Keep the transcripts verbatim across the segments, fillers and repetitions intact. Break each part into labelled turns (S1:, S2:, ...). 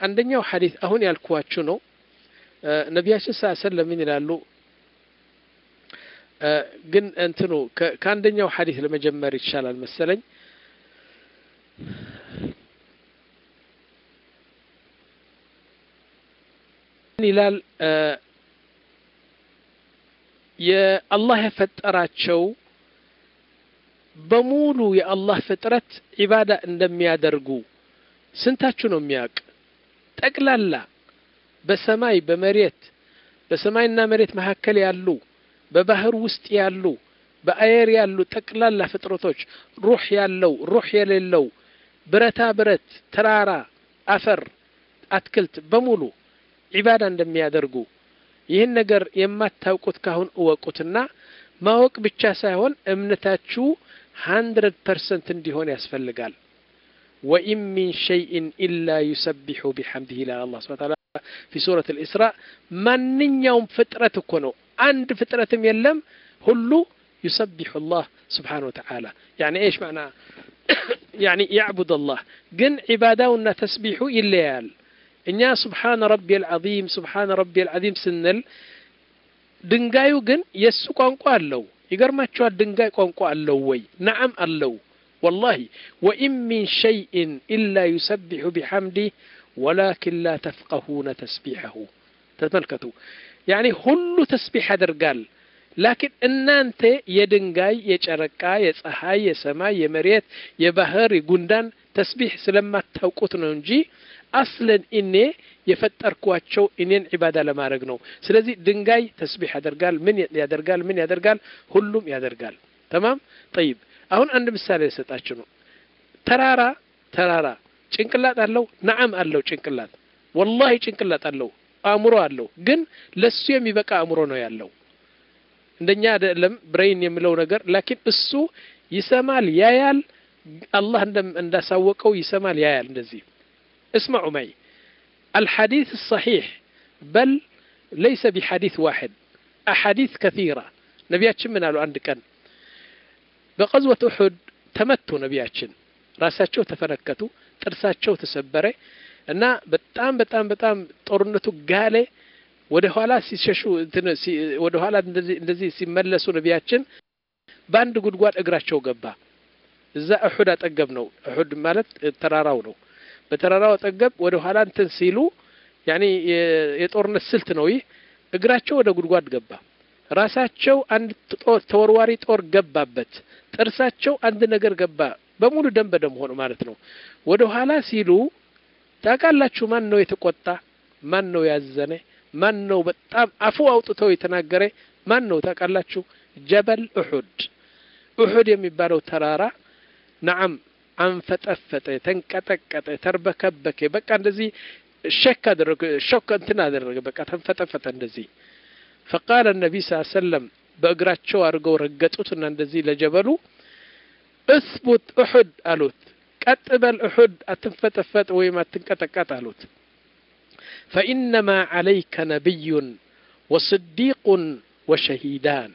S1: አንደኛው ሐዲስ አሁን ያልኳችሁ ነው ነብያችን ሰለላሁ ዐለይሂ ወሰለም ምን ይላሉ ግን እንትኑ ከአንደኛው ሐዲስ ለመጀመር ይቻላል መሰለኝ ይላል የአላህ የፈጠራቸው በሙሉ የአላህ ፍጥረት ኢባዳ እንደሚያደርጉ ስንታችሁ ነው የሚያውቅ ጠቅላላ በሰማይ በመሬት በሰማይና መሬት መካከል ያሉ በባህር ውስጥ ያሉ በአየር ያሉ ጠቅላላ ፍጥረቶች ሩህ ያለው ሩህ የሌለው ብረታ ብረት ተራራ አፈር አትክልት በሙሉ ኢባዳ እንደሚያደርጉ ይህን ነገር የማታውቁት ካሁን እወቁትና ማወቅ ብቻ ሳይሆን እምነታችሁ one hundred percent እንዲሆን ያስፈልጋል وإن من شيء إلا يسبح بحمده لا الله سبحانه وتعالى في سورة الإسراء من يوم فترة كونه عند فترة يلم هلو يسبح الله سبحانه وتعالى يعني إيش معنى يعني يعبد الله جن عبادة تسبيح الليال إن سبحان ربي العظيم سبحان ربي العظيم سنل دنجايو جن يسوق عنقوا اللو يقر ما تشوى دنجاي عنقوا اللو وي نعم اللو والله وإن من شيء إلا يسبح بحمده ولكن لا تفقهون تسبيحه تتملكتوا يعني كل تسبيح درجال لكن إن أنت يدنجاي يشركا يسحاي يسماي يمريت يبهر يجندان تسبيح سلما توقتنا نجي أصلا إني يفتر كواتشو إنين عبادة لما رجنو سلذي دنجاي تسبيح درجال من يدرجال من يدرجال كلهم يدرجال تمام طيب أهون عند مثال يستأجنو ترارا ترارا ጭንቅላት አለው نعم አለው ጭንቅላት والله ጭንቅላት አለው አእምሮ አለው ግን ለሱ የሚበቃ አእምሮ ነው ያለው እንደኛ አይደለም ብሬን የሚለው ነገር لكن እሱ ይሰማል ያያል አላህ እንዳሳወቀው ይሰማል ያያል እንደዚህ اسمعوا معي الحديث الصحيح بل ليس بحديث واحد أحاديث كثيرة نبياتشن من قالوا عند كان بغزوة أحد تمتوا نبياتشن راساتشو تفركتوا ጥርሳቸው ተሰበረ እና በጣም በጣም በጣም ጦርነቱ ጋለ ወደ ኋላ ሲሸሹ ወደ ኋላ እንደዚህ እንደዚህ ሲመለሱ ነብያችን ባንድ ጉድጓድ እግራቸው ገባ እዛ እሁድ አጠገብ ነው እሁድ ማለት ተራራው ነው በተራራው አጠገብ ወደ ኋላ እንትን ሲሉ ያኒ የጦርነት ስልት ነው ይህ እግራቸው ወደ ጉድጓድ ገባ ራሳቸው አንድ ተወርዋሪ ጦር ገባበት ጥርሳቸው አንድ ነገር ገባ በሙሉ ደም በደም ሆኖ ማለት ነው ወደ ኋላ ሲሉ ታቃላችሁ ማን ነው የተቆጣ ማን ነው ያዘነ ማን ነው በጣም አፉ አውጥተው የተናገረ ማን ነው ታቃላችሁ ጀበል እሁድ እሁድ የሚባለው ተራራ نعم አንፈጠፈጠ ተንቀጠቀጠ ተርበከበከ በቃ እንደዚህ ሸክ አደረገ ሾክ እንትና አደረገ በቃ ተንፈጠፈጠ እንደዚህ فقال النبي صلى الله عليه وسلم በእግራቸው አርገው ረገጡትና እንደዚህ ለጀበሉ اثبت احد قالوت قتبل احد اتنفتفت وما تنقطقط قالوت فانما عليك نبي وصديق وشهيدان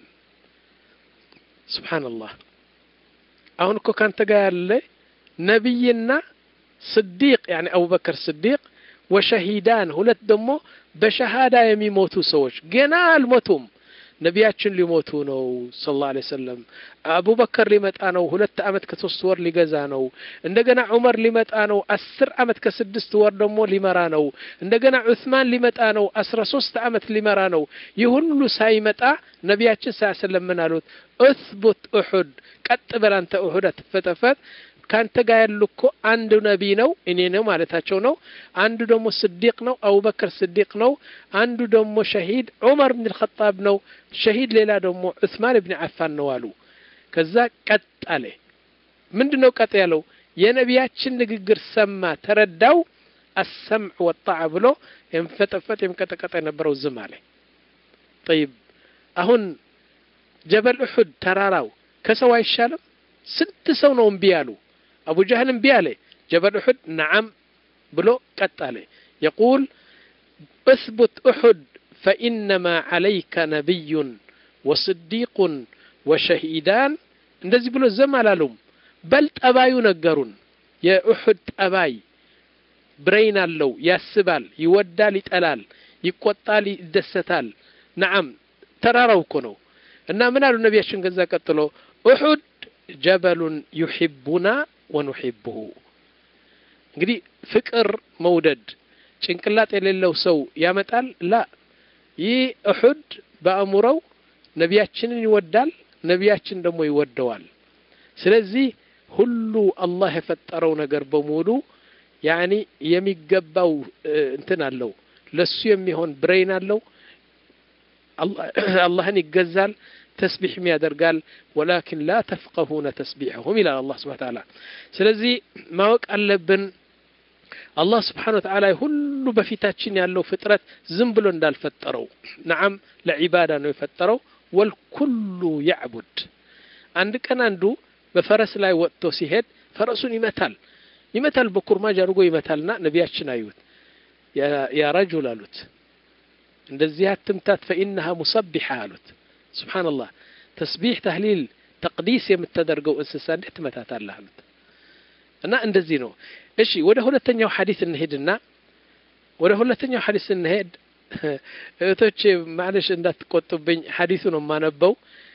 S1: سبحان الله አሁን እኮ ካንተ ጋር ያለ ነብይና صديق يعني ابو بكر صديق وشهيدان ሁለት ደግሞ በሸሃዳ የሚሞቱ ሰዎች ገና አልሞቱም ነብያችን ሊሞቱ ነው ሰለላሁ ዐለይሂ ወሰለም አቡበከር ሊመጣ ነው ሁለት አመት ከሶስት ወር ሊገዛ ነው እንደገና ዑመር ሊመጣ ነው አስር አመት ከስድስት ወር ደግሞ ሊመራ ነው እንደገና ዑስማን ሊመጣ ነው አስራ ሶስት አመት ሊመራ ነው ይሁሉ ሳይመጣ ነብያችን ሰለላሁ ዐለይሂ ወሰለም ምን አሉት اثبت احد ቀጥ በላንተ እሁድ ተፈተፈት ካንተ ጋር ያልኩ አንድ ነብይ ነው እኔ ነው ማለታቸው ነው አንዱ ደግሞ صديق ነው አቡበከር صديق ነው አንዱ ደግሞ ሸሂድ ዑመር ኢብኑ الخطاب ነው ሸሂድ ሌላ ደግሞ ዑስማን ኢብኑ አፋን ነው አሉ ከዛ ቀጥ አለ ምንድነው ቀጥ ያለው የነብያችን ንግግር ሰማ ተረዳው السمع والطاعه ብሎ የምፈተፈት የምቀጠቀጠ ነበረው ዝም አለ طيب አሁን ጀበል እሁድ ተራራው ከሰው አይሻለም ስንት ሰው ነው እምቢ ያሉ أبو جهل بياله جبل أحد نعم بلو قتاله يقول اثبت أحد فإنما عليك نبي وصديق وشهيدان እንደዚህ ብሎ ዘማላሉም በል ጠባዩ ነገሩን የኡህድ ጠባይ ብሬን አለው ያስባል ይወዳል ይጠላል ይቆጣል ይደሰታል نعم ተራራው እኮ ነው እና ምን አሉ ነብያችን ገዛ ቀጥሎ ኡሁድ ጀበል يحبنا ونحبه እንግዲህ ፍቅር መውደድ ጭንቅላት የሌለው ሰው ያመጣል ላ ይህ ኡሁድ በአእምሮው ነብያችንን ይወዳል ነብያችን ደግሞ ይወደዋል ስለዚህ ሁሉ አላህ የፈጠረው ነገር በሙሉ ያኒ የሚገባው እንትን አለው ለሱ የሚሆን ብሬን አለው አላህን ይገዛል ተስቢህም ያደርጋል ولكن لا تفقهون تسبيحهم الى الله سبحانه وتعالى ስለዚህ ማወቅ አለብን አላህ Subhanahu Wa Ta'ala ሁሉ በፊታችን ያለው ፍጥረት ዝም ብሎ እንዳልፈጠረው نعم ለዒባዳ ነው የፈጠረው والكل يعبد አንድ ቀን አንዱ በፈረስ ላይ ወጥቶ ሲሄድ ፈረሱን ይመታል ይመታል በኩርማጅ አድርጎ ይመታልና ነብያችን አዩት ያ ረጁል አሉት እንደዚህ አትምታት فإنها مصبحة አሉት سبحان الله تسبيح تهليل تقديس የምትደርገው እንስሳ እንዴት ትመታታለህ አሉት እና እንደዚህ ነው እሺ ወደ ሁለተኛው ሐዲስ እንሄድና ወደ ሁለተኛው ሐዲስ እንሄድ እቶች ማለሽ እንዳትቆጡብኝ ሐዲሱ ነው ማነበው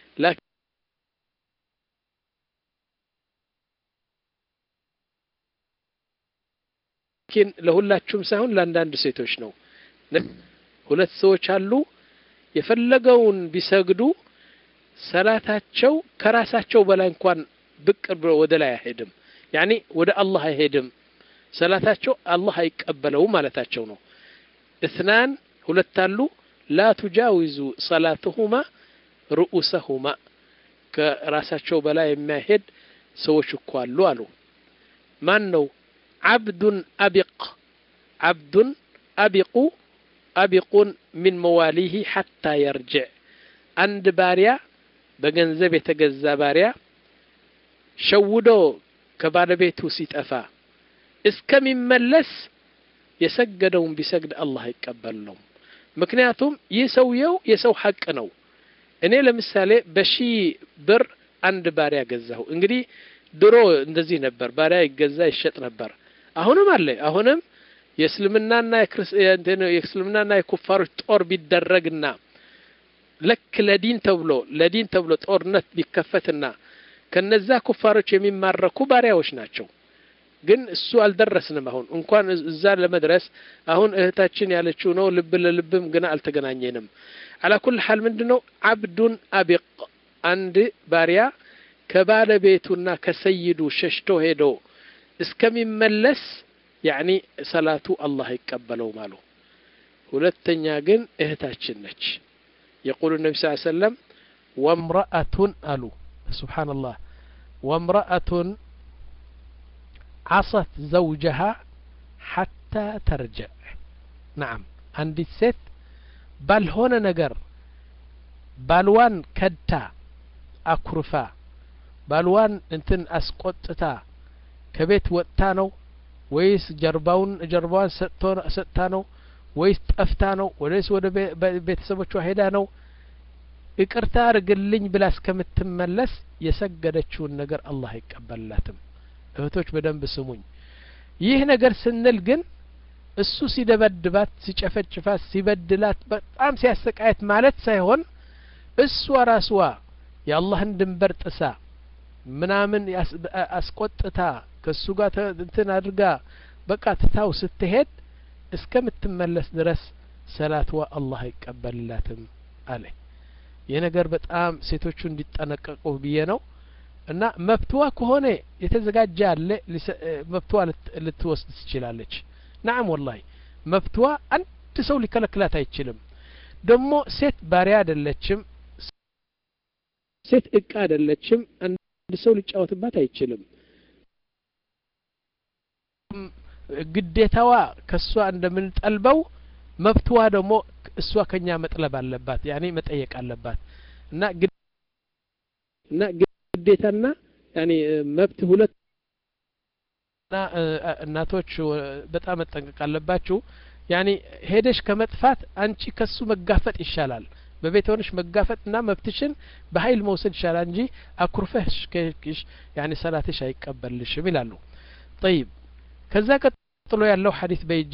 S1: ላኪን ለሁላችሁም ሳይሆን ለአንዳንድ ሴቶች ነው ሁለት ሰዎች አሉ የፈለገውን ቢሰግዱ ሰላታቸው ከራሳቸው በላይ እንኳን ብቅ ብሎ ወደ ላይ አይሄድም يعني ወደ አላህ አይሄድም ሰላታቸው አላህ አይቀበለው ማለታቸው ነው اثنان ሁለት አሉ لا تجاوز صلاتهما رؤوسهما ከራሳቸው በላይ የማይሄድ ሰዎች እኮ አሉ አሉ ማን ነው عبد أبق عبد أبق أبق من مواليه حتى يرجع عند باريا بجنزب يتجزى باريا شودو كباربيتو سيتأفا اسكم ملس يسجدون بسجد الله يقبل لهم مكنياتهم يسويو يسو حق نو እኔ ለምሳሌ በሺ ብር አንድ ባሪያ ገዛሁ እንግዲህ ድሮ እንደዚህ ነበር ባሪያ ይገዛ ይሸጥ ነበር አሁንም አለ አሁንም የእስልምናና የክርስቲያኖ የእስልምናና የኩፋሮች ጦር ቢደረግና ለክ ለዲን ተብሎ ለዲን ተብሎ ጦርነት ቢከፈትና ከነዛ ኩፋሮች የሚማረኩ ባሪያዎች ናቸው ግን እሱ አልደረስንም አሁን እንኳን እዛ ለመድረስ አሁን እህታችን ያለችው ነው ልብ ለልብም ግን አልተገናኘንም على كل حال ምንድነው عبد أبق አንድ ባሪያ ከባለቤቱና ከሰይዱ ሸሽቶ ሄዶ እስከሚመለስ يعني ሰላቱ አላህ ይቀበለው ማሉ ሁለተኛ ግን እህታችን ነች يقول النبي صلى الله عليه وسلم وامرأة አሉ سبحان الله وامرأة عصت زوجها حتى ترجع نعم عندي ست ባልሆነ ነገር ባልዋን ከድታ አኩርፋ ባልዋን እንትን አስቆጥታ ከቤት ወጥታ ነው ወይስ ጀርባውን ጀርባዋን ሰጥታ ነው ወይስ ጠፍታ ነው ወይስ ወደ ቤተሰቦቿ ሄዳ ነው ይቅርታ አርግልኝ ብላ እስከምትመለስ የሰገደችውን ነገር አላህ ይቀበላትም እህቶች በደንብ ስሙኝ ይህ ነገር ስንል ግን እሱ ሲደበድባት ሲጨፈጭፋት ሲበድላት በጣም ሲያሰቃየት ማለት ሳይሆን እሱ ራስዋ የአላህን ድንበር ጥሳ ምናምን አስቆጥታ ከሱ ጋር እንትን አድርጋ በቃ ትታው ስትሄድ እስከምትመለስ ድረስ ሰላትዋ አላህ ይቀበልላትም አለ የነገር በጣም ሴቶቹ እንዲጠነቀቁ ብዬ ነው እና መብትዋ ከሆነ የተዘጋጀ አለ መብትዋ ልትወስድ ትችላለች نعم والله መብትዋ አንድ ሰው ሊከለክላት አይችልም ደግሞ ሴት ባሪያ አይደለችም ሴት እቃ አይደለችም አንድ ሰው ሊጫወትባት አይችልም ግዴታዋ ከሷ እንደምንጠልበው መብትዋ ደግሞ እሷ ከኛ መጥለብ አለባት ያኔ መጠየቅ አለባት እና እና ግዴታና ያኔ መብት ሁለት እናቶች በጣም መጠንቀቅ አለባችሁ ያኒ ሄደሽ ከመጥፋት አንቺ ከሱ መጋፈጥ ይሻላል በቤት ሆነሽ መጋፈጥና መብትሽን በኃይል መውሰድ ይሻላል እንጂ አኩርፈሽ ከሽ ያኒ ሰላትሽ አይቀበልሽም ይላሉ طيب ከዛ ቀጥሎ ያለው ሐዲስ በይጄ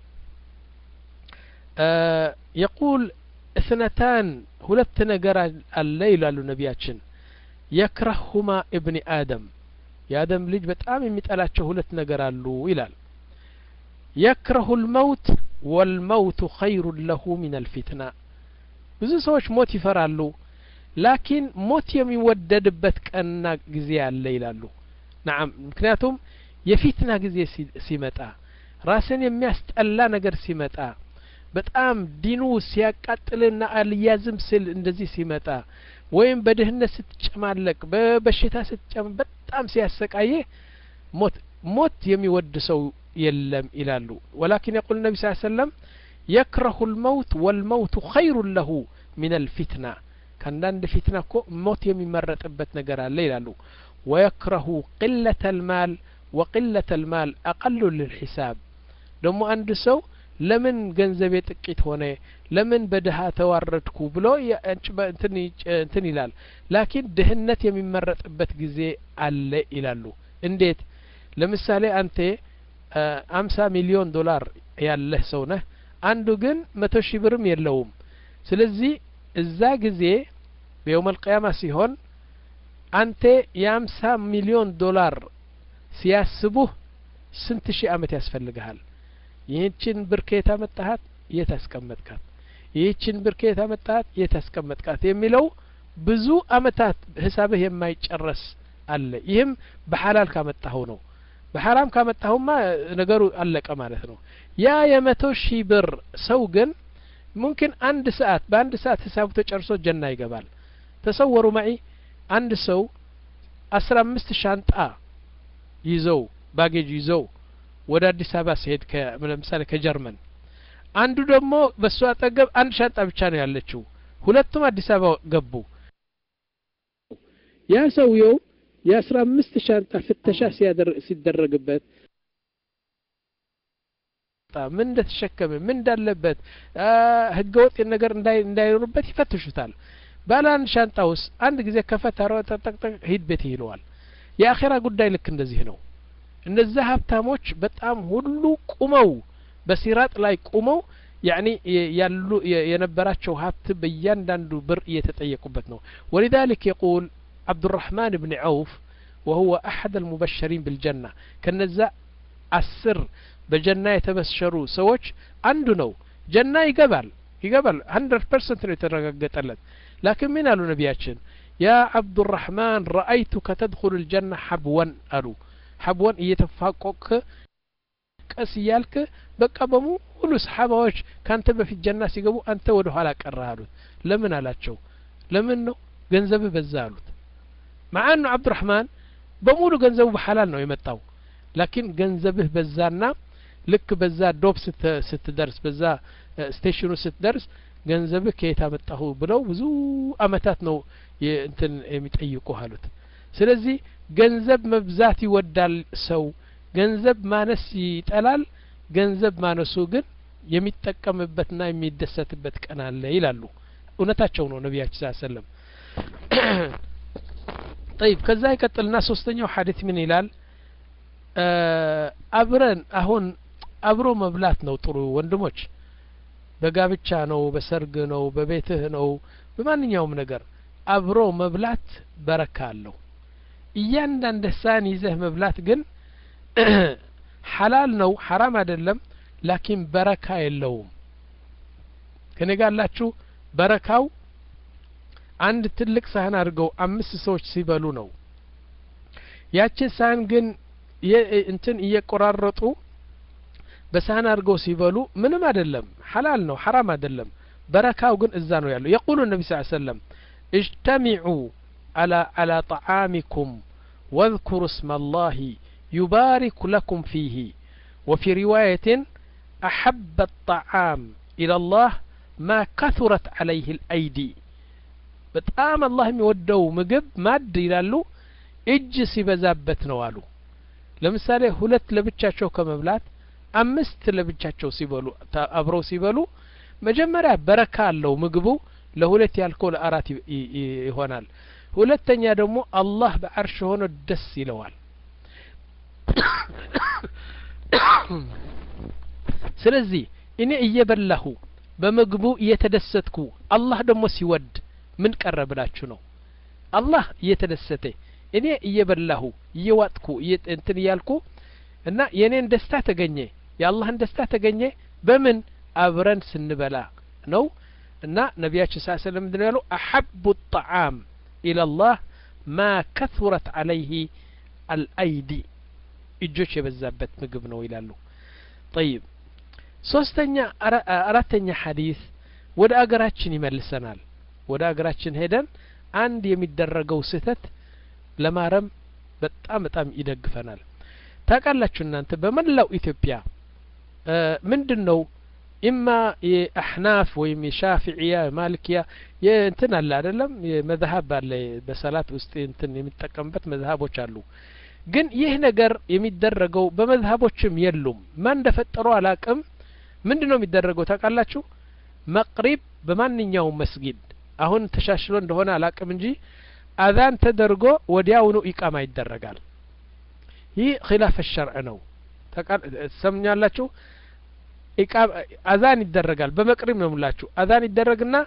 S1: يقول اثنتان ሁለት ነገር አለ ይላሉ ነቢያችን يكرههما ابن آدم የአደም ልጅ በጣም የሚጠላቸው ሁለት ነገር አሉ ይላል يكره الموت والموت خير له من الفتنة ብዙ ሰዎች ሞት ይፈራሉ ላኪን ሞት የሚወደድበት ቀንና ጊዜ አለ ይላሉ نعم ምክንያቱም የፊትና ጊዜ ሲመጣ ራስን የሚያስጠላ ነገር ሲመጣ በጣም ዲኑ ሲያቃጥልና አልያዝም ስል እንደዚህ ሲመጣ ወይም በድህነት ስትጨማለቅ በበሽታ ስትጨም በጣም ሲያሰቃየ ሞት ሞት የሚወድ ሰው የለም ይላሉ ولكن يقول النبي صلى الله عليه وسلم يكره الموت والموت خير له من الفتنة كان فتنة موت የሚመረጥበት ነገር አለ ይላሉ ويكره قلة المال وقلة المال أقل للحساب ደሞ አንድ ሰው ለምን ገንዘብ ጥቂት ሆነ ለምን በደሃ ተዋረድኩ ብሎ እንትን እንትን ይላል ላኪን ድህነት የሚመረጥበት ጊዜ አለ ይላሉ እንዴት ለምሳሌ አንተ አምሳ ሚሊዮን ዶላር ያለህ ሰው ነህ አንዱ ግን መቶ ሺህ ብርም የለውም ስለዚህ እዛ ጊዜ በየውም القيامة ሲሆን አንተ የአምሳ ሚሊዮን ዶላር ሲያስቡህ ስንት ሺህ አመት ያስፈልግሃል ይህችን ብር ከየት አመጣሃት የት አስቀመጥካት ይህችን ብር ከየት አመጣሃት የት አስቀመጥካት የሚለው ብዙ አመታት ሂሳብህ የማይጨረስ አለ ይህም በሐላል ካመጣኸው ነው በሐራም ካመጣኸውማ ነገሩ አለቀ ማለት ነው ያ የመቶ ሺህ ብር ሰው ግን ممكن አንድ ሰዓት በአንድ ሰዓት ሂሳቡ ተጨርሶ ጀና ይገባል ተሰወሩ ማይ አንድ ሰው አስራ አምስት ሻንጣ ይዘው ባጌጅ ይዘው ወደ አዲስ አበባ ሲሄድ ለምሳሌ ከጀርመን አንዱ ደግሞ በሱ አጠገብ አንድ ሻንጣ ብቻ ነው ያለችው ሁለቱም አዲስ አበባ ገቡ ያ ሰውየው የአስራ አምስት ሻንጣ ፍተሻ ሲደረግበት ምን እንደተሸከመ ምን እንዳለበት ህገወጥ ነገር እንዳይኖርበት ይፈትሹታል ባለ አንድ ሻንጣ ውስጥ አንድ ጊዜ ከፈታረው ተጠቅጠቅ ሂድ ቤት ይለዋል የአኺራ ጉዳይ ልክ እንደዚህ ነው እነዛ ሀብታሞች በጣም ሁሉ ቁመው በሲራጥ ላይ ቁመው يعني ያሉ የነበራቸው ሀብት በእያንዳንዱ ብር እየተጠየቁበት ነው ولذلك يقول عبد الرحمن بن عوف وهو أحد المبشرين بالجنة كنزا عسر بجنة يتبشروا سوش عنده نو جنة يقبل يقبل مية بالمية ነው የተረጋገጠለት لكن من قالوا نبياتشن يا عبد الرحمن رأيتك تدخل الجنة حبوا قالوا حبوا እየተፋቆቅ ቀስ ያልክ በቃ በሙሉ ሰሃባዎች ካንተ በፊት ጀና ሲገቡ አንተ ወደ ኋላ ቀራሉት ለምን አላቸው ለምን ነው ገንዘብ በዛ አሉት ማአኑ عبد الرحمن በሙሉ ገንዘቡ በሐላል ነው የመጣው لكن ገንዘብህ በዛና ልክ በዛ ዶብ ስትደርስ በዛ ስቴሽኑ ስትደርስ ገንዘብህ ከየት አመጣሁ ብለው ብዙ አመታት ነው እንትን የሚጠይቁ አሉት ስለዚህ ገንዘብ መብዛት ይወዳል ሰው ገንዘብ ማነስ ይጠላል ገንዘብ ማነሱ ግን የሚጠቀምበትና የሚደሰትበት ቀን አለ ይላሉ እውነታቸው ነው ነብያችን ሰለላሁ ዐለይሂ ወሰለም طيب ከዛ ይቀጥልና ሶስተኛው ሐዲስ ምን ይላል አብረን አሁን አብሮ መብላት ነው ጥሩ ወንድሞች በጋብቻ ነው በሰርግ ነው በቤትህ ነው በማንኛውም ነገር አብሮ መብላት በረካ አለው እያንዳንዱ ሳን ይዘህ መብላት ግን ሐላል ነው ሐራም አይደለም ላኪን በረካ የለውም ከነጋላችሁ በረካው አንድ ትልቅ ሳህን አድርገው አምስት ሰዎች ሲበሉ ነው ያቺ ሳህን ግን እንትን እየቆራረጡ በሳህን አድርገው ሲበሉ ምንም አይደለም ሐላል ነው ሐራም አይደለም በረካው ግን እዛ ነው ያለው يقول النبي صلى الله عليه وسلم اجتمعوا على على طعامكم واذكروا اسم الله يبارك لكم فيه وفي رواية أحب الطعام إلى الله ما كثرت عليه الأيدي بتأم الله يودو مجب ماد يلالو እጅ ሲበዛበት ነው አሉ ለምሳሌ ሁለት ለብቻቸው ከመብላት አምስት ለብቻቸው ሲበሉ አብረው ሲበሉ መጀመሪያ በረካ አለው ምግቡ ለሁለት ያልከው ለአራት ይሆናል ሁለተኛ ደግሞ አላህ በአርሽ ሆኖ ደስ ይለዋል ስለዚህ እኔ እየበላሁ በመግቡ እየተደሰትኩ አላህ ደግሞ ሲወድ ምን ቀረብላችሁ ነው? አላህ እየተደሰተ እኔ እየበላሁ እየዋጥኩ እንትን ያልኩ እና የኔን ደስታ ተገኘ የአላህን ደስታ ተገኘ በምን አብረን ስንበላ ነው። እና ነቢያችን ሰለላሁ ዐለይሂ ወሰለም ምንድነው ያሉ? አሐቡ الطعام الى الله ما كثرت عليه الايدي እጆች የበዛበት ምግብ ነው ይላሉ። طيب ሶስተኛ አራተኛ ሐዲስ ወደ አገራችን ይመልሰናል። ወደ አገራችን ሄደን አንድ የሚደረገው ስህተት ለማረም በጣም በጣም ይደግፈናል። ታውቃላችሁ እናንተ በመላው ኢትዮጵያ ምንድነው ኢማ የአህናፍ ወይም የሻፊዒያ ማሊኪያ የእንትን አለ አይደለም የመዝሀብ አለ በሰላት ውስጥ እንትን የሚጠቀምበት መዝሀቦች አሉ። ግን ይህ ነገር የሚደረገው በመዝሀቦችም የሉም። ማን እንደፈጠረው አላቅም። ምንድነው የሚደረገው ታውቃላችሁ? መቅሪብ በማንኛውም መስጊድ አሁን ተሻሽሎ እንደሆነ አላቅም እንጂ አዛን ተደርጎ ወዲያውኑ ኢቃማ ይደረጋል። ይህ ኺላፍ الشرع ነው። ተሰምኛላችሁ? ኢቃማ አዛን ይደረጋል በመቅሪብ ነው ሙላችሁ። አዛን ይደረግና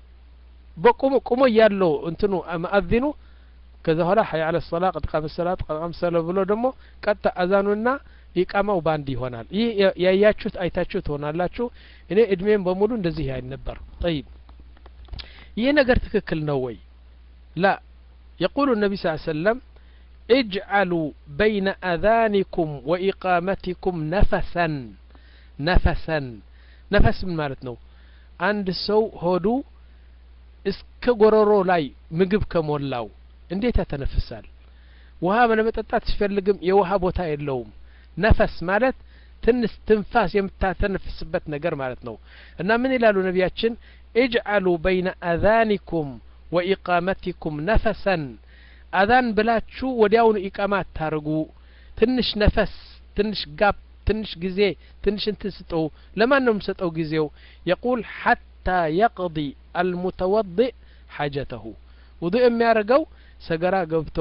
S1: በቁሙ ቁሙ ያለው እንትኑ ማአዚኑ ከዛ ኋላ ሐይ አለ الصلاه قد قام الصلاه قد قام الصلاه ብሎ ደግሞ ቀጣ አዛኑና ኢቃማው ባንድ ይሆናል። ይህ ያያችሁት አይታችሁት ሆናላችሁ። እኔ እድሜን በሙሉ እንደዚህ ያይ ነበር። طيب ይህ ነገር ትክክል ነው ወይ? لا يقول النبي صلى الله عليه وسلم اجعلوا بين اذانكم واقامتكم نفسا نفسا نفس ምን ማለት ነው? አንድ ሰው ሆዱ እስከ ጎሮሮ ላይ ምግብ ከሞላው እንዴት ያተነፍሳል? ውሃ ለመጠጣት ሲፈልግም የውሃ ቦታ የለውም። ነፈስ ማለት ትንሽ ትንፋስ የምታተነፍስበት ነገር ማለት ነው። እና ምን ይላሉ ነቢያችን? اجعلوا بين اذانكم واقامتكم نفسا አዛን ብላችሁ ወዲያውኑ ኢቃማ ታርጉ። ትንሽ ነፈስ ትንሽ ጋፕ ትንሽ ጊዜ ትንሽ እንትን ስጠው። ለማን ነው የምሰጠው ጊዜው? يقول حتى يقضي المتوضئ حاجته ውዱእ የሚያደርገው ሰገራ ገብቶ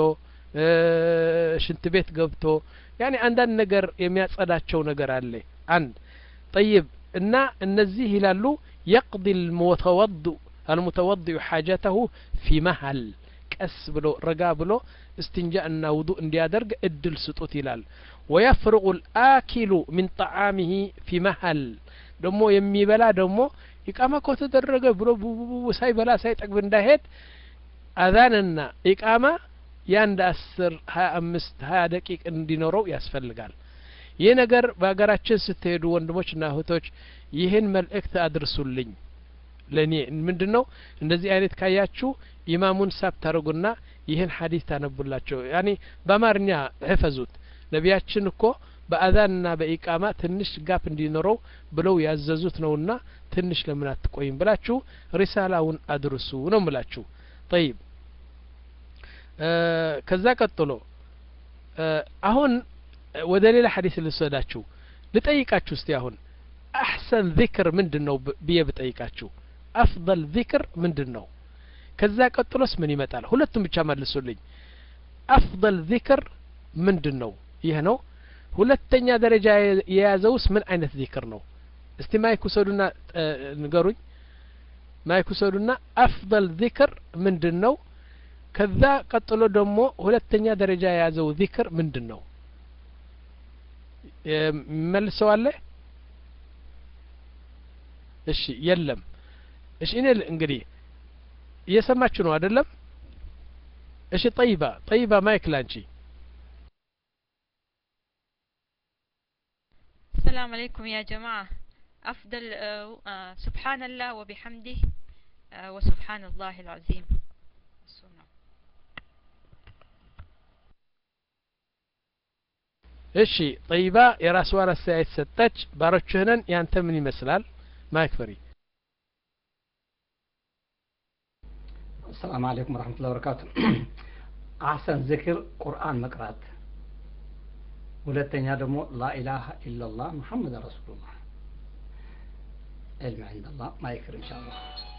S1: ሽንት ቤት ገብቶ ያኒ አንዳንድ ነገር የሚያጸዳቸው ነገር አለ አንድ طيب እና እነዚህ ይላሉ يقضي المتوضئ المتوضئ حاجته في محل ቀስ ብሎ ረጋ ብሎ استنجاءና ውዱእ እንዲያደርግ እድል ስጡት ይላል። ويفرغ الآكل من طعامه في محل ደሞ የሚበላ ደሞ ኢቃማ ከተደረገ ብሎ ሳይበላ ሳይጠግብ እንዳይሄድ አዛንና ኢቃማ ያንድ አስር ሀያ አምስት ሀያ ደቂቃ እንዲኖረው ያስፈልጋል። ይህ ነገር በአገራችን ስትሄዱ ወንድሞችና እህቶች ይህን መልእክት አድርሱልኝ። ለኔ ምንድነው እንደዚህ አይነት ካያችሁ ኢማሙን ሳብ ታረጉና ይህን ሐዲስ ታነቡላቸው። ያኒ በአማርኛ ህፈዙት። ነቢያችን እኮ በአዛንና በኢቃማ ትንሽ ጋፕ እንዲኖረው ብለው ያዘዙት ነውና ትንሽ ለምን አትቆይም ብላችሁ ሪሳላውን አድርሱ ነው ምላችሁ። طيب ከዛ ቀጥሎ አሁን ወደ ሌላ ሐዲስ ልሰዳችሁ ልጠይቃችሁ እስቲ አሁን احسن ذكر ምንድነው ብዬ ብጠይቃችሁ افضل ذكر ምንድነው? ከዛ ቀጥሎስ ምን ይመጣል? ሁለቱም ብቻ መልሱልኝ። افضل ذكر ምንድነው? ይሄ ነው። ሁለተኛ ደረጃ የያዘውስ ምን አይነት ذكر ነው? እስቲ ማይክ ውሰዱና ንገሩኝ። ማይክ ውሰዱና افضل ذكر ምንድነው? ከዛ ቀጥሎ ደግሞ ሁለተኛ ደረጃ የያዘው ذكر ምንድነው? መልሰው አለ? እሺ የለም። እሺ እኔ እንግዲህ እየሰማችሁ ነው አይደለም? እሺ طيبة طيبة ማይክ ላንቺ።
S2: السلام عليكم يا جماعة. أفضل آه سبحان الله وبحمده آه وسبحان الله العظيم.
S1: እሺ طيባ የራስዋን አስተያየት ሰጠች። ባሮችህነን ያንተ ምን ይመስላል? ማይክ ፍሪ።
S3: السلام عليكم ورحمة الله وبركاته. أحسن ذكر قرآن مقرات ሁለተኛ ደግሞ لا إله إلا الله محمد رسول الله علم عند الله ما يكفر إن شاء الله.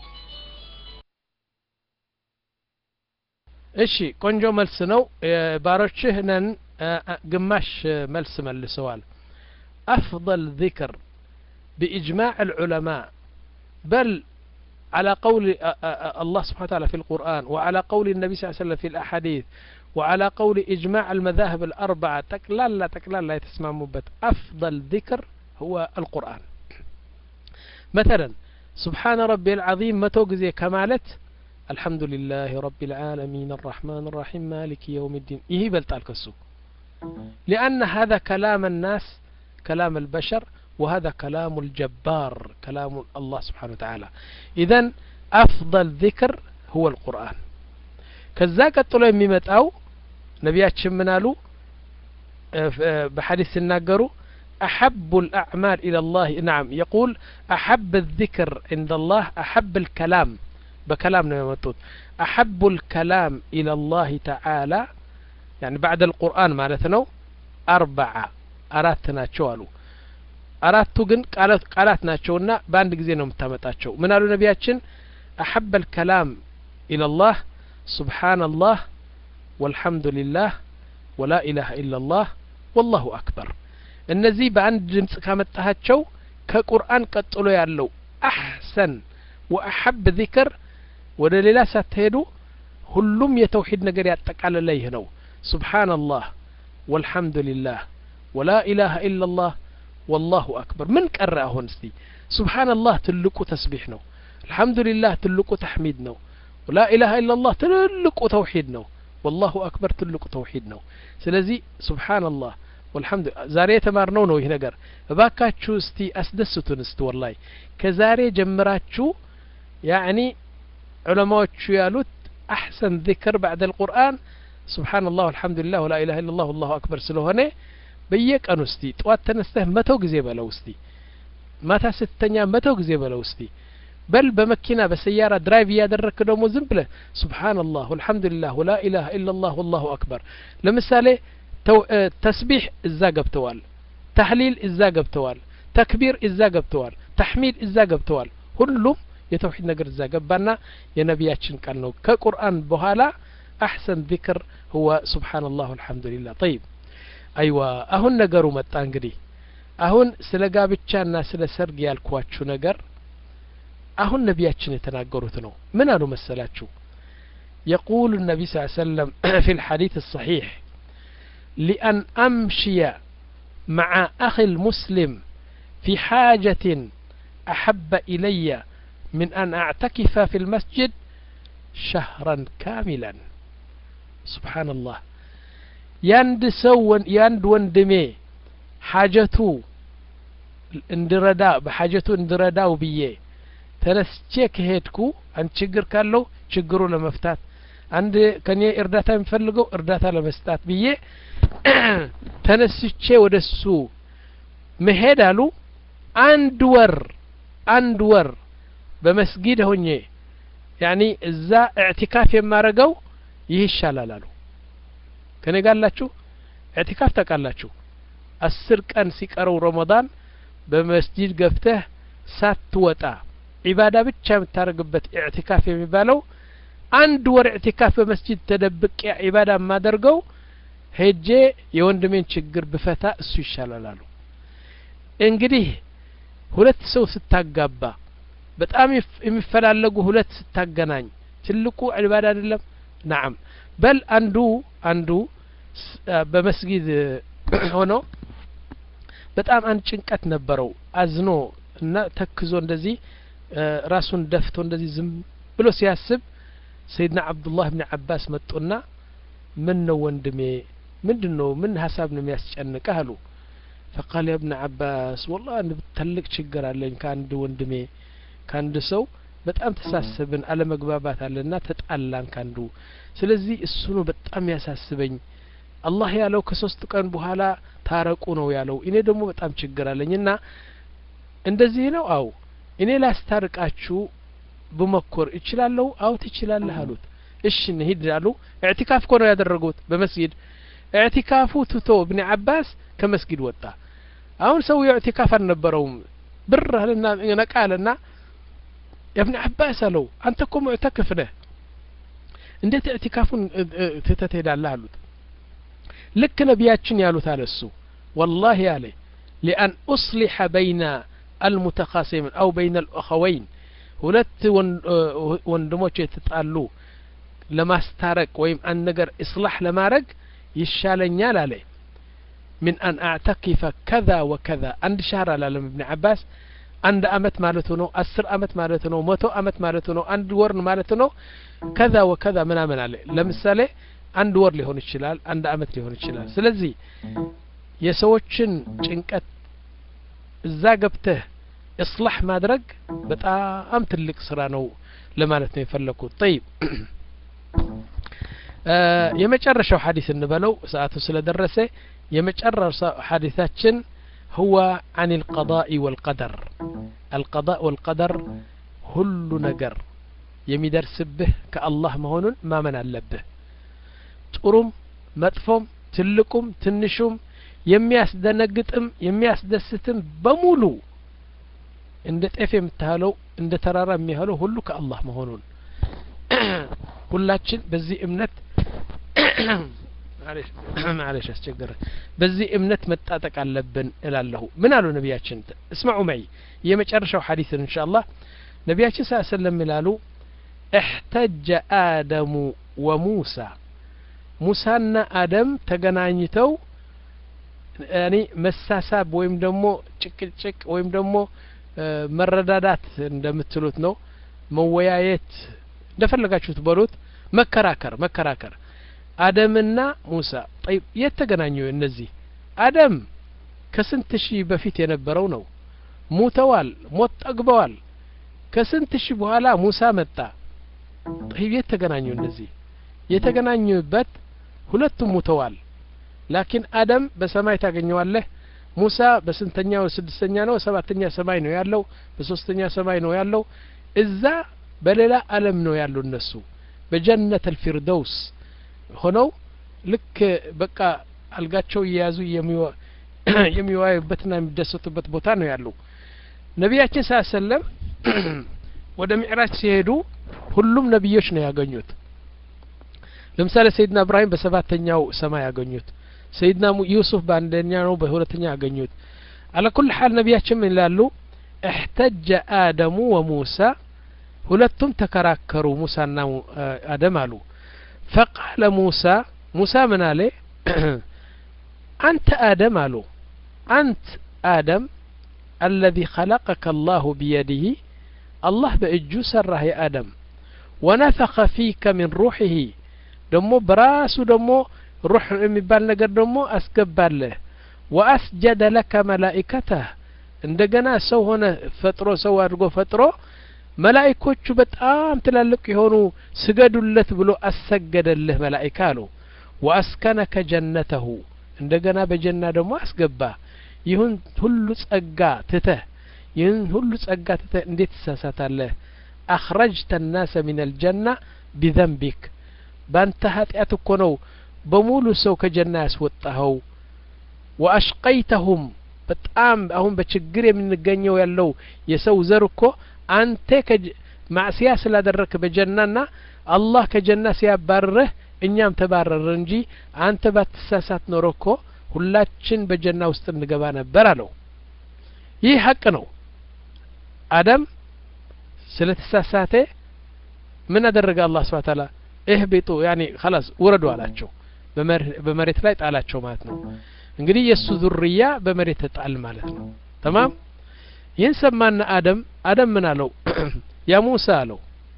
S1: እሺ ቆንጆ መልስ ነው። ባሮችህነን ግማሽ መልስ መልሰዋል። أفضل ذكر بإجماع العلماء، بل على قول الله سبحانه وتعالى في القرآن، وعلى قول النبي صلى الله عليه وسلم في الأحاديث، وعلى قول إجماع المذاهب الأربعة، تكلالا تكلالا يتسمع مبت، أفضل ذكر هو القرآن. مثلا سبحان ربي العظيم متوجزي كمالت الحمد لله رب العالمين الرحمن الرحيم مالك يوم الدين، إيه بلتال كسو، لأن هذا كلام الناس، كلام البشر، وهذا كلام الجبار، كلام الله سبحانه وتعالى. إذن أفضل ذكر هو القرآن. كذا قتلوا يميمطاو نبياتشن منالو بحديث الناقروا أحب الأعمال إلى الله، نعم يقول أحب الذكر عند الله أحب الكلام، بكلام نمطوت أحب الكلام إلى الله تعالى، يعني بعد القرآن مالتنا أربعة أراتنا شوالو አራቱ ግን ቃላት ቃላት ናቸውና በአንድ ጊዜ ነው የምታመጣቸው። ምን አሉ ነቢያችን? أحب الكلام إلى الله سبحان الله والحمد لله ولا إله إلا الله والله أكبر። እነዚህ በአንድ ድምጽ ካመጣቸው ከቁርአን ቀጥሎ ያለው أحسن وأحب ذكر ወደ ሌላ ሳትሄዱ ሁሉም የተውሂድ ነገር ያጠቃለለ ይህ ነው። سبحان الله والحمد لله ولا إله إلا الله والله أكبر. من قرأ هون استي سبحان الله تلقو تسبيح نو، الحمد لله تلقو تحميد نو، ولا إله إلا الله تلقو توحيد نو، والله أكبر تلقو توحيد نو. سلازي سبحان الله والحمد زاري تمارنو نو ይህ ነገር እባካችሁ እስቲ አስደስቱን እስቲ والله ከዛሬ ጀምራችሁ يعني علماءዎቹ ያሉት أحسن ذكر بعد القرآن سبحان الله والحمد لله ولا إله إلا الله والله أكبر ስለሆነ በየቀኑ እስቲ ጧት ተነስተህ መቶ ጊዜ በለው እስቲ፣ ማታ ስተኛ መቶ ጊዜ በለው እስቲ፣ በል በመኪና በሰያራ ድራይቭ ያደረክ ደግሞ ዝም ብለህ ሱብሃንአላህ ወልሐምዱሊላህ ወላ ኢላሃ ኢላላህ ወላሁ አክበር። ለምሳሌ ተስቢህ እዛ ገብተዋል፣ ተህሊል እዛ ገብተዋል፣ ተክቢር እዛ ገብተዋል፣ ተሕሚድ እዛ ገብተዋል። ሁሉም የተውሂድ ነገር እዛ ገባና የነቢያችን ቃል ነው። ከቁርአን በኋላ አሕሰን ዚክር ሁወ ሱብሃንአላህ ወልሐምዱሊላህ። ጠይብ አይዋ አሁን ነገሩ መጣ። እንግዲህ አሁን ስለ ጋብቻና ስለ ሰርግ ያልኳችሁ ነገር አሁን ነቢያችን የተናገሩት ነው። ምን አሉ መሰላችሁ? يقول النبي صلى الله عليه وسلم في الحديث الصحيح لأن أمشي مع أخي المسلم في حاجة أحب إلي من أن أعتكف في المسجد شهرا كاملا. سبحان الله. ያንድ ሰው ያንድ ወንድሜ ሐጀቱ እንድረዳ በሐጀቱ እንድረዳው ብዬ ተነስቼ ከሄድኩ አንድ ችግር ካለው ችግሩ ለመፍታት አንድ ከኔ እርዳታ የሚፈልገው እርዳታ ለመስጣት ብዬ ተነስቼ ወደሱ መሄድ አሉ አንድ ወር አንድ ወር በመስጊድ ሆኜ ያኒ እዛ ኢዕቲካፍ የማረገው ይህ ይሻላል አሉ። ከኔ ጋላችሁ ኢዕቲካፍ ታውቃላችሁ? አስር ቀን ሲቀረው ረመዳን በመስጂድ ገብተህ ሳትወጣ ዒባዳ ብቻ የምታረግበት ኢዕቲካፍ የሚባለው አንድ ወር ኢዕቲካፍ በመስጂድ ተደብቄ ዒባዳ ማደርገው ሄጄ የወንድሜን ችግር ብፈታ እሱ ይሻላል አሉ። እንግዲህ ሁለት ሰው ስታጋባ በጣም የሚፈላለጉ ሁለት ስታገናኝ ትልቁ ዒባዳ አይደለም? نعم بل አንዱ አንዱ በመስጊድ ሆኖ በጣም አንድ ጭንቀት ነበረው አዝኖ እና ተክዞ እንደዚህ ራሱን ደፍቶ እንደዚህ ዝም ብሎ ሲያስብ ሰይድና አብዱላህ ኢብኑ አባስ መጡና ምን ነው ወንድሜ ምንድነው ምን ሐሳብ ነው የሚያስጨንቀህ አሉ። فقال يا ابن عباس والله ان ትልቅ ችግር አለኝ ከአንድ ወንድሜ ከአንድ ሰው በጣም ተሳስበን አለመግባባት አለና ተጣላን ካንዱ። ስለዚህ እሱ ነው በጣም ያሳስበኝ። አላህ ያለው ከሶስት ቀን በኋላ ታረቁ ነው ያለው። እኔ ደግሞ በጣም ችግር አለኝና እንደዚህ ነው። አው እኔ ላስታርቃችሁ በመኮር እችላለሁ። አው ትችላለህ አሉት። እሺ እንሂድ አሉ። ኢዕቲካፍ ኮነ ያደረጉት በመስጊድ። ኢዕቲካፉ ትቶ ኢብኑ አባስ ከመስጊድ ወጣ። አሁን ሰው ኢዕቲካፍ አልነበረውም ብር አለና ነቃለና يا ابن عباس አለው አንተ እኮ ሙዕተክፍ ነህ እንዴት ኢዕቲካፉን ትተህ ትሄዳለህ አሉት። ልክ ነቢያችን ያሉት አለሱ ወላሂ ያለ لأن أصلح بين المتخاصمين أو بين الأخوين ሁለት ወንድሞች የተጣሉ ለማስታረቅ ወይም አንድ ነገር إصلاح ለማድረግ ይሻለኛል አለ من أن أعتكف كذا وكذا عند شهر على ابن عباس عند أمت مالته نو أسر أمت مالته نو متو أمت مالته نو عند ورن مالته نو كذا وكذا من أمن عليه لمثاله عند ور ሊሆን ይችላል عند أمت ሊሆን ይችላል ስለዚህ የሰዎችን ጭንቀት እዛ ገብተህ إصلاح ማድረግ በጣም ትልቅ ስራ ነው ለማለት ነው የፈለኩት طيب የመጨረሻው ሐዲስ እንበለው ሰዓቱ ስለደረሰ የመጨረሻው ሐዲሳችን هو عن القضاء والقدر القضاء والقدر ሁሉ ነገር የሚደርስብህ ከአላህ መሆኑን ማመን አለብህ ጥሩም መጥፎም ትልቁም ትንሹም የሚያስደነግጥም የሚያስደስትም በሙሉ እንደ ጤፍ የምታለው እንደ ተራራ የሚያለው ሁሉ ከአላህ መሆኑን ሁላችን በዚህ እምነት معلش معلش አስቸገረ በዚህ እምነት መጣጣቅ አለብን እላለሁ ምን አሉ ነብያችን اسمعوا معي የመጨረሻው ሐዲስ ኢንሻአላህ ነብያችን ሰለላሁ ዐለይሂ ወሰለም ይላሉ احتج آدم وموسى ሙሳና አደም ተገናኝተው ያኒ መሳሳብ ወይም ደግሞ ጭቅጭቅ ወይም ደግሞ መረዳዳት እንደምትሉት ነው መወያየት እንደፈለጋችሁት በሉት መከራከር መከራከር አደምና ሙሳ طيب የተገናኙ እነዚህ አደም ከስንት ሺህ በፊት የነበረው ነው ሞተዋል ሞት ጠግበዋል ከስንት ሺህ በኋላ ሙሳ መጣ طيب የተገናኙ እነዚህ የተገናኙበት ሁለቱም ሞተዋል ላኪን አደም በሰማይ ታገኘዋለህ ሙሳ በስንተኛው ስድስተኛ ነው ሰባተኛ ሰማይ ነው ያለው በሶስተኛ ሰማይ ነው ያለው እዛ በሌላ ዓለም ነው ያለው እነሱ በጀነት الفردوس ሆነው ልክ በቃ አልጋቸው ይያዙ የሚዋዩበትና የሚደሰቱበት ቦታ ነው ያለው ነብያችን ሰለላሁ ወደ ሚዕራጅ ሲሄዱ ሁሉም ነብዮች ነው ያገኙት ለምሳሌ ሰይድና ኢብራሂም በሰባተኛው ሰማይ ያገኙት ሰይድና ዩሱፍ በአንደኛው ነው በሁለተኛ ያገኙት على كل حال ነብያችን ምን ይላሉ احتج آدم وموسى ሁለቱም ተከራከሩ ሙሳና አደም አሉ فقال موسى موسى من عليه أنت آدم አሉ أنت آدم الذي خلقك الله بيده الله بأجو سره يا آدم ونفخ فيك من روحه دمو براسو دمو روح የሚባል ነገር ደሞ አስገባለህ وأسجد لك ملائكته እንደገና ሰው ሆነ ፈጥሮ ሰው አድርጎ ፈጥሮ መላእክቶቹ በጣም ትላልቅ የሆኑ ስገዱለት ብሎ አሰገደልህ መላእክት አሉ وأسكنك جنته እንደገና በጀና ደሞ አስገባ ይሁን ሁሉ ጸጋ ተተህ ይሁን ሁሉ ጸጋ ተተህ እንዴት ተሳሳታለህ أخرجت الناس من الجنة بذنبك بانت ኃጢአት እኮ ነው በሙሉ ሰው ከጀና ያስወጣው واشقيتهم በጣም አሁን በችግር የምንገኘው ያለው የሰው ዘር እኮ አንተ ማዕሲያ ስላደረክ በጀናና አላህ ከጀና ሲያባርህ እኛም ተባረረ እንጂ አንተ ባትሳሳት ኖሮ እኮ ሁላችን በጀና ውስጥ እንገባ ነበር አለው ይህ ሐቅ ነው አደም ስለተሳሳተ ምን አደረገ አላህ Subhanahu Wa Ta'ala اهبطوا يعني خلاص ወረዱ አላቸው በመሬት ላይ ጣላቸው ማለት ነው እንግዲህ የሱ ዙርያ በመሬት ተጣል ማለት ነው تمام ይንሰማና አደም አደም ምን አለው ያ ሙሳ አለው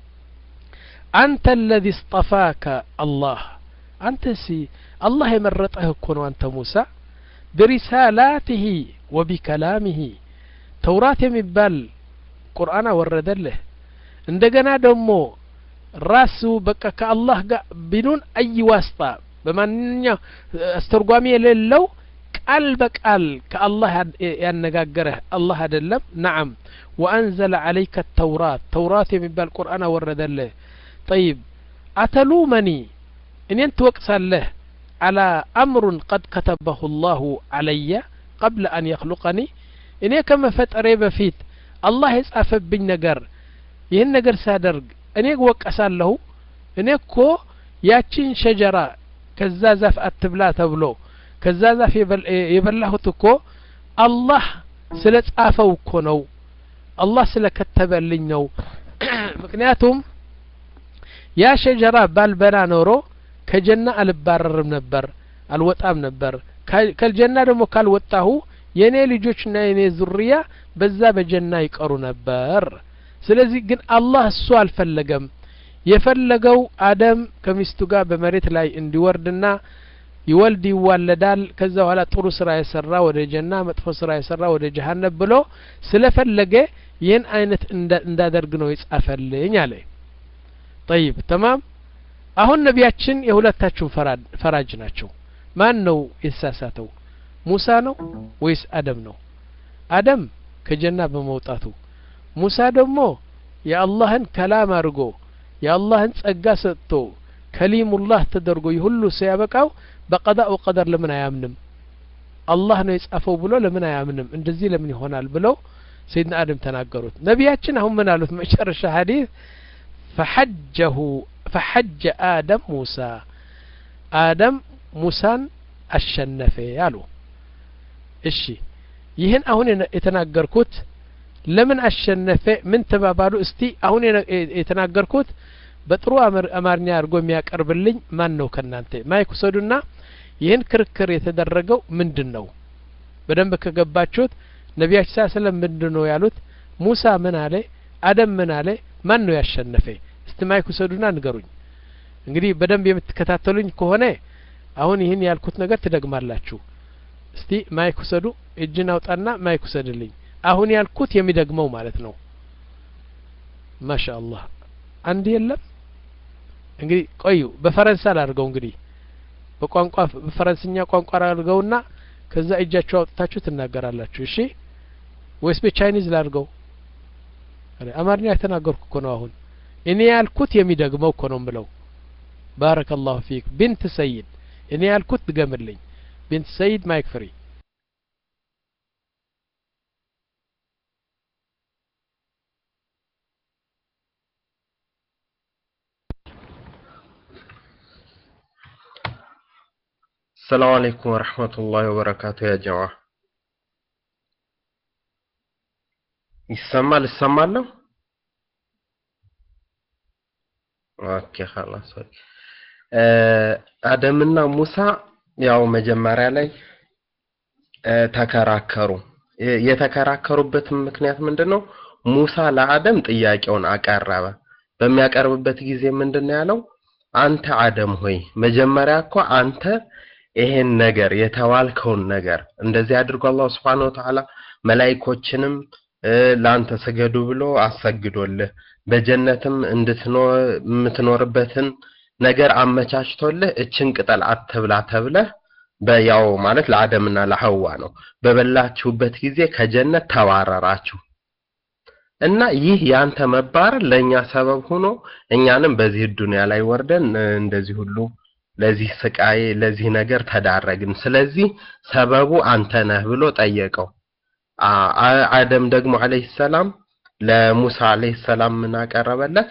S1: አንተ الذي اصطفاك الله አንተ ሲ አላህ የመረጠህ እኮ ነው አንተ ሙሳ برسالاته وبكلامه ተውራት የሚባል ቁርአን ወረደልህ እንደገና ደግሞ ራሱ በቃ ከአላህ ጋር ቢኑን አይ ዋስጣ በማንኛው አስተርጓሚ የሌለው ቃል በቃል ከአላህ ያነጋገረህ አላህ አይደለም نعم وانزل عليك التوراة ተውራት የሚባል ቁርአን ወረደልህ طيب اتلومني ان انت وقصالله على امر قد كتبه الله علي قبل ان يخلقني እኔ ከመፈጠሬ በፊት አላህ የጻፈብኝ ነገር ይሄን ነገር ሳደርግ እኔ ወቀሳለሁ እኔ እኮ ያቺን ሸጀራ ከዛ ዛፍ አትብላ ተብሎ ከዛ ዛፍ የበላሁት እኮ አላህ ስለጻፈው እኮ ነው አላህ ስለከተበልኝ ነው ምክንያቱም ያ ሸጀራ ባልበላ ኖሮ ከጀና አልባረርም ነበር አልወጣም ነበር ከጀና ደግሞ ካልወጣሁ የኔ ልጆችና የኔ ዙሪያ በዛ በጀና ይቀሩ ነበር ስለዚህ ግን አላህ እሱ አልፈለገም የፈለገው አደም ከሚስቱ ጋር በመሬት ላይ እንዲወርድና ይወልድ ይዋለዳል ከዛ በኋላ ጥሩ ስራ የሰራ ወደ ጀና መጥፎ ስራ የሰራ ወደ ጀሃነም ብሎ ስለፈለገ ይህን አይነት እንዳደርግ ነው ይጻፈልኝ አለ طيب تمام አሁን ነቢያችን የሁለታችሁ ፈራጅ ናቸው ማን ነው የተሳሳተው ሙሳ ነው ወይስ አደም ነው አደም ከጀና በመውጣቱ ሙሳ ደግሞ የአላህን ከላም አድርጎ የአላህን ጸጋ ሰጥቶ ከሊሙላህ ተደርጎ ይሁሉ ሲያበቃው በቀዳኡ ቀደር ለምን አያምንም አላህ ነው የጻፈው ብሎ ለምን አያምንም እንደዚህ ለምን ይሆናል ብለው ሰይድና አደም ተናገሩት ነቢያችን አሁን ምን አሉት መጨረሻ ሐዲስ فحجه فحج آدم موسى آدم موسى الشنفه ያሉ እሺ ይሄን አሁን የተናገርኩት ለምን አሸነፈ ምን ተባባሉ እስቲ አሁን የተናገርኩት በጥሩ አማርኛ አድርጎ የሚያቀርብልኝ ማን ነው ከናንተ ማይክ ወሰዱና ይሄን ክርክር የተደረገው ምንድነው በደንብ ከገባችሁት ነቢያችን ሰለላሁ ዐለይሂ ወሰለም ምንድነው ያሉት ሙሳ ምን አለ አደም ምን አለ ማን ነው ያሸነፈ እስቲ ማይክ ወሰዱና ንገሩኝ እንግዲህ በደንብ የምትከታተሉኝ ከሆነ አሁን ይሄን ያልኩት ነገር ትደግማላችሁ እስቲ ማይክ ወሰዱ እጅን አውጣና ማይክ ወሰድልኝ አሁን ያልኩት የሚደግመው ማለት ነው ማሻአላህ አንድ የለም እንግዲህ ቆዩ በፈረንሳይ አድርገው እንግዲህ በቋንቋ በፈረንሳይኛ ቋንቋ አድርገውና ከዛ እጃችሁ አውጥታችሁ ትናገራላችሁ እሺ ወይስ በቻይኒዝ ላድርገው አለ አማርኛ የተናገርኩ እኮ ነው አሁን እኔ ያልኩት የሚደግመው እኮ ነው ምለው ባረከላሁ ፊክ ቢንት ሰይድ እኔ ያልኩት ድገምልኝ ቢንት ሰይድ ማይክ ፍሪ
S4: السلام عليكم ورحمة الله وبركاته يا جماعة يسمى للسمى له اوكي خلاص آدمنا موسى ያው መጀመሪያ ላይ ተከራከሩ የተከራከሩበት ምክንያት ምንድነው ሙሳ ለአደም ጥያቄውን አቀረበ በሚያቀርብበት ጊዜ ምንድነው ያለው አንተ አደም ሆይ መጀመሪያ እኮ አንተ ይሄን ነገር የተዋልከውን ነገር እንደዚህ አድርጎ አላህ Subhanahu Wa Ta'ala መላእክቶችንም ላንተ ሰገዱ ብሎ አሰግዶልህ በጀነትም እንድትኖር የምትኖርበትን ነገር አመቻችቶልህ እችን ቅጠል አትብላ ተብለህ በያው ማለት ለአደምና ለሐዋ ነው በበላችሁበት ጊዜ ከጀነት ተዋረራችሁ እና ይህ ያንተ መባር ለኛ ሰበብ ሆኖ እኛንም በዚህ ዱንያ ላይ ወርደን እንደዚህ ሁሉ ለዚህ ስቃይ ለዚህ ነገር ተዳረግን ስለዚህ ሰበቡ አንተ ነህ ብሎ ጠየቀው አደም ደግሞ አለይሂ ሰላም ለሙሳ አለይሂ ሰላም ምን አቀረበለት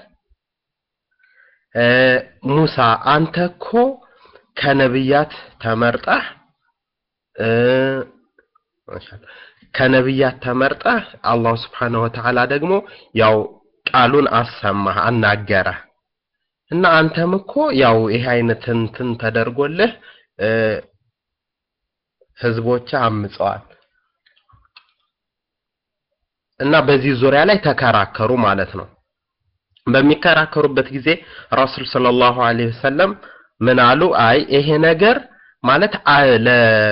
S4: ሙሳ አንተ እኮ ከነብያት ተመርጠህ ከነብያት ተመርጠህ አላህ Subhanahu Wa Ta'ala ደግሞ ያው ቃሉን አሰማህ አናገረህ እና አንተም እኮ ያው ይሄ አይነት እንትን ተደርጎልህ ህዝቦች አምጸዋል እና በዚህ ዙሪያ ላይ ተከራከሩ ማለት ነው በሚከራከሩበት ጊዜ ረሱል ሰለላሁ ዐለይሂ ወሰለም ምን አሉ አይ ይሄ ነገር ማለት ለ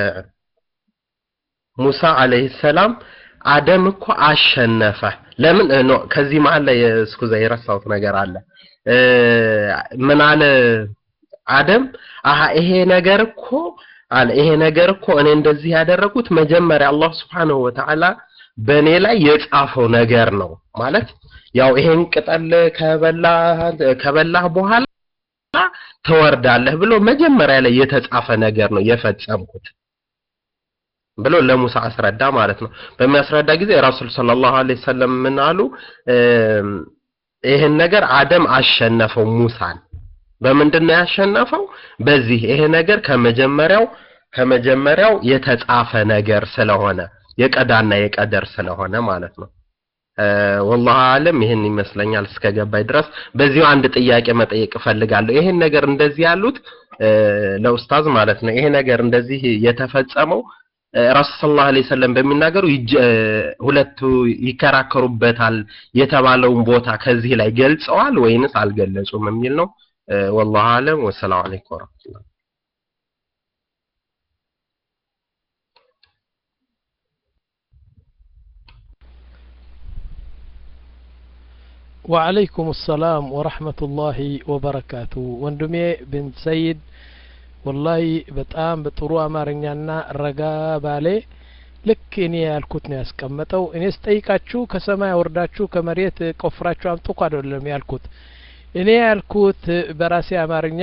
S4: ሙሳ ዐለይሂ ሰላም አደም እኮ አሸነፈ ለምን ነው ከዚህ መሃል ላይ እስኩዛ የረሳሁት ነገር አለ ምን አለ አደም አሃ ይሄ ነገር እኮ አለ ይሄ ነገር እኮ እኔ እንደዚህ ያደረኩት መጀመሪያ አላህ Subhanahu Wa Ta'ala በኔ ላይ የጻፈው ነገር ነው ማለት ያው ይሄን ቅጠል ከበላ ከበላህ በኋላ ተወርዳለህ ብሎ መጀመሪያ ላይ የተጻፈ ነገር ነው የፈጸምኩት ብሎ ለሙሳ አስረዳ ማለት ነው በሚያስረዳ ጊዜ ረሱል ሰለላሁ ዐለይሂ ወሰለም ምን አሉ ይሄን ነገር አደም አሸነፈው ሙሳን በመንደና ያሸነፈው በዚህ ይሄ ነገር ከመጀመሪያው ከመጀመሪያው የተጻፈ ነገር ስለሆነ የቀዳና የቀደር ስለሆነ ማለት ነው والله አለም ይሄን ይመስለኛል እስከገባይ ድረስ በዚሁ አንድ ጥያቄ መጠየቅ ፈልጋለሁ ይሄን ነገር እንደዚህ ያሉት ለኡስታዝ ማለት ነው ይሄ ነገር እንደዚህ የተፈጸመው ረሱል ሰለላሁ ዐለይሂ ወሰለም በሚናገሩ ሁለቱ ይከራከሩበታል የተባለውን ቦታ ከዚህ ላይ ገልጸዋል ወይንስ አልገለጹም የሚል ነው والله አለም ወሰላሙ አለይኩም ወራህመቱላህ
S1: وعليكم السلام ورحمة الله وبركاته وندمي بن سيد والله በጣም በጥሩ አማርኛና ረጋ ባለ ልክ እኔ ያልኩት ነው ያስቀመጠው እኔ ስጠይቃችሁ ከሰማይ ወርዳችሁ ከመሬት ቆፍራችሁ አምጡ አይደለም ያልኩት እኔ ያልኩት በራሴ አማርኛ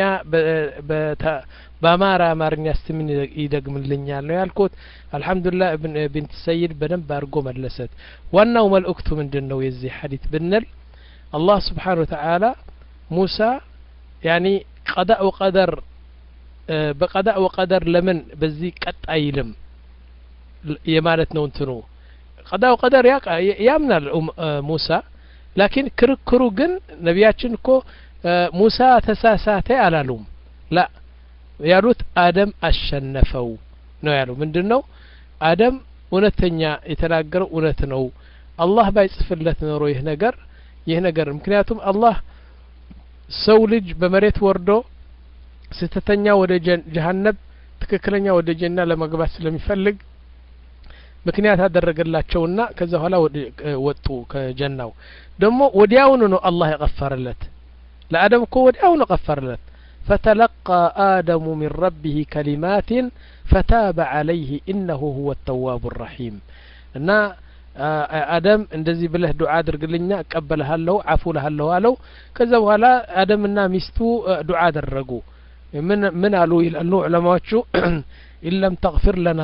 S1: በአማራ አማርኛ ስተምን ይደግምልኛል ነው ያልኩት አልহামዱሊላህ ኢብን ቢንት ሰይድ በደንብ አድርጎ መለሰት ዋናው መልእክቱ ምንድነው የዚህ ሐዲስ ብንል الله سبحانه وتعالى موسى يعني قضاء وقدر بقضاء وقدر لمن بزي قط አይልም የማለት ነው እንትኑ قضاء وقدر ያምናል ሙሳ لكن ክርክሩ ግን ነቢያችን እኮ ሙሳ ተሳሳተ አላሉም لا ያሉት አደም አሸነፈው ነው ያሉ ምንድነው አደም እውነተኛ የተናገረው እውነት ነው አላህ ባይጽፍለት ኖሮ ይህ ነገር ይህ ነገር ምክንያቱም አላህ ሰው ልጅ በመሬት ወርዶ ስተተኛ ወደ ጀሃነም ትክክለኛ ወደ ጀና ለመግባት ስለሚፈልግ ምክንያት አደረገላቸውና ከዛ ኋላ ወጡ ከጀናው ደሞ ወዲያውኑ ነው አላህ ይغفرለት ለአደም እኮ ወዲያውኑ غفرለት فتلقى آدم من ربه كلمات فتاب عليه إنه هو التواب الرحيم እና አደም እንደዚህ ብለህ ዱዓ አድርግልኛ እቀበልሃለሁ አፉ ለሃለሁ አለው ከዛ በኋላ አደምና ሚስቱ ዱዓ አደረጉ ምን ምን አሉ ይላሉ ዑለማዎቹ ኢለም ተግፊር ለና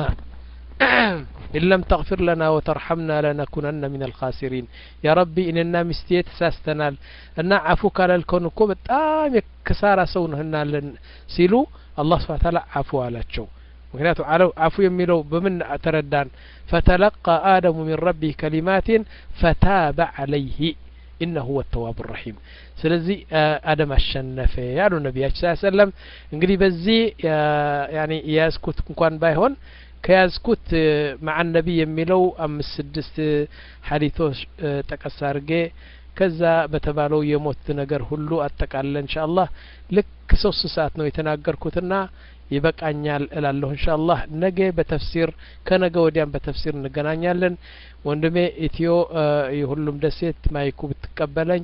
S1: ኢለም ተግፊር ለና ወተርሐምና ለነኩነና ሚነል ኻሲሪን ያ ረቢ ኢንና ሚስቴ ተሳስተናል እና አፉ ካላልከን እኮ በጣም የከሳራ ሰው ነህናለን ሲሉ አላህ Subhanahu Wa Ta'ala አፉ አላቸው ምክንያቱም አፉ የሚለው በምን ተረዳን فتلقى آدم من ربه كلمات فتاب عليه إنه هو التواب الرحيم ስለዚህ አደም አሸነፈ ያሉ ነብያችን ሰለላሁ ዐለይሂ ወሰለም እንግዲህ በዚህ ያኒ ያስኩት እንኳን ባይሆን ከያዝኩት مع النبي የሚለው አምስት ስድስት ሐዲሶች ተቀሳርጌ ከዛ በተባለው የሞት ነገር ሁሉ አጠቃለን ኢንሻአላህ ልክ ሶስት ሰዓት ነው የተናገርኩትና ይበቃኛል እላለሁ ኢንሻአላህ ነገ በተፍሲር ከነገ ወዲያም በተፍሲር እንገናኛለን ወንድሜ ኢትዮ የሁሉም ደሴት ማይኩ ብትቀበለኝ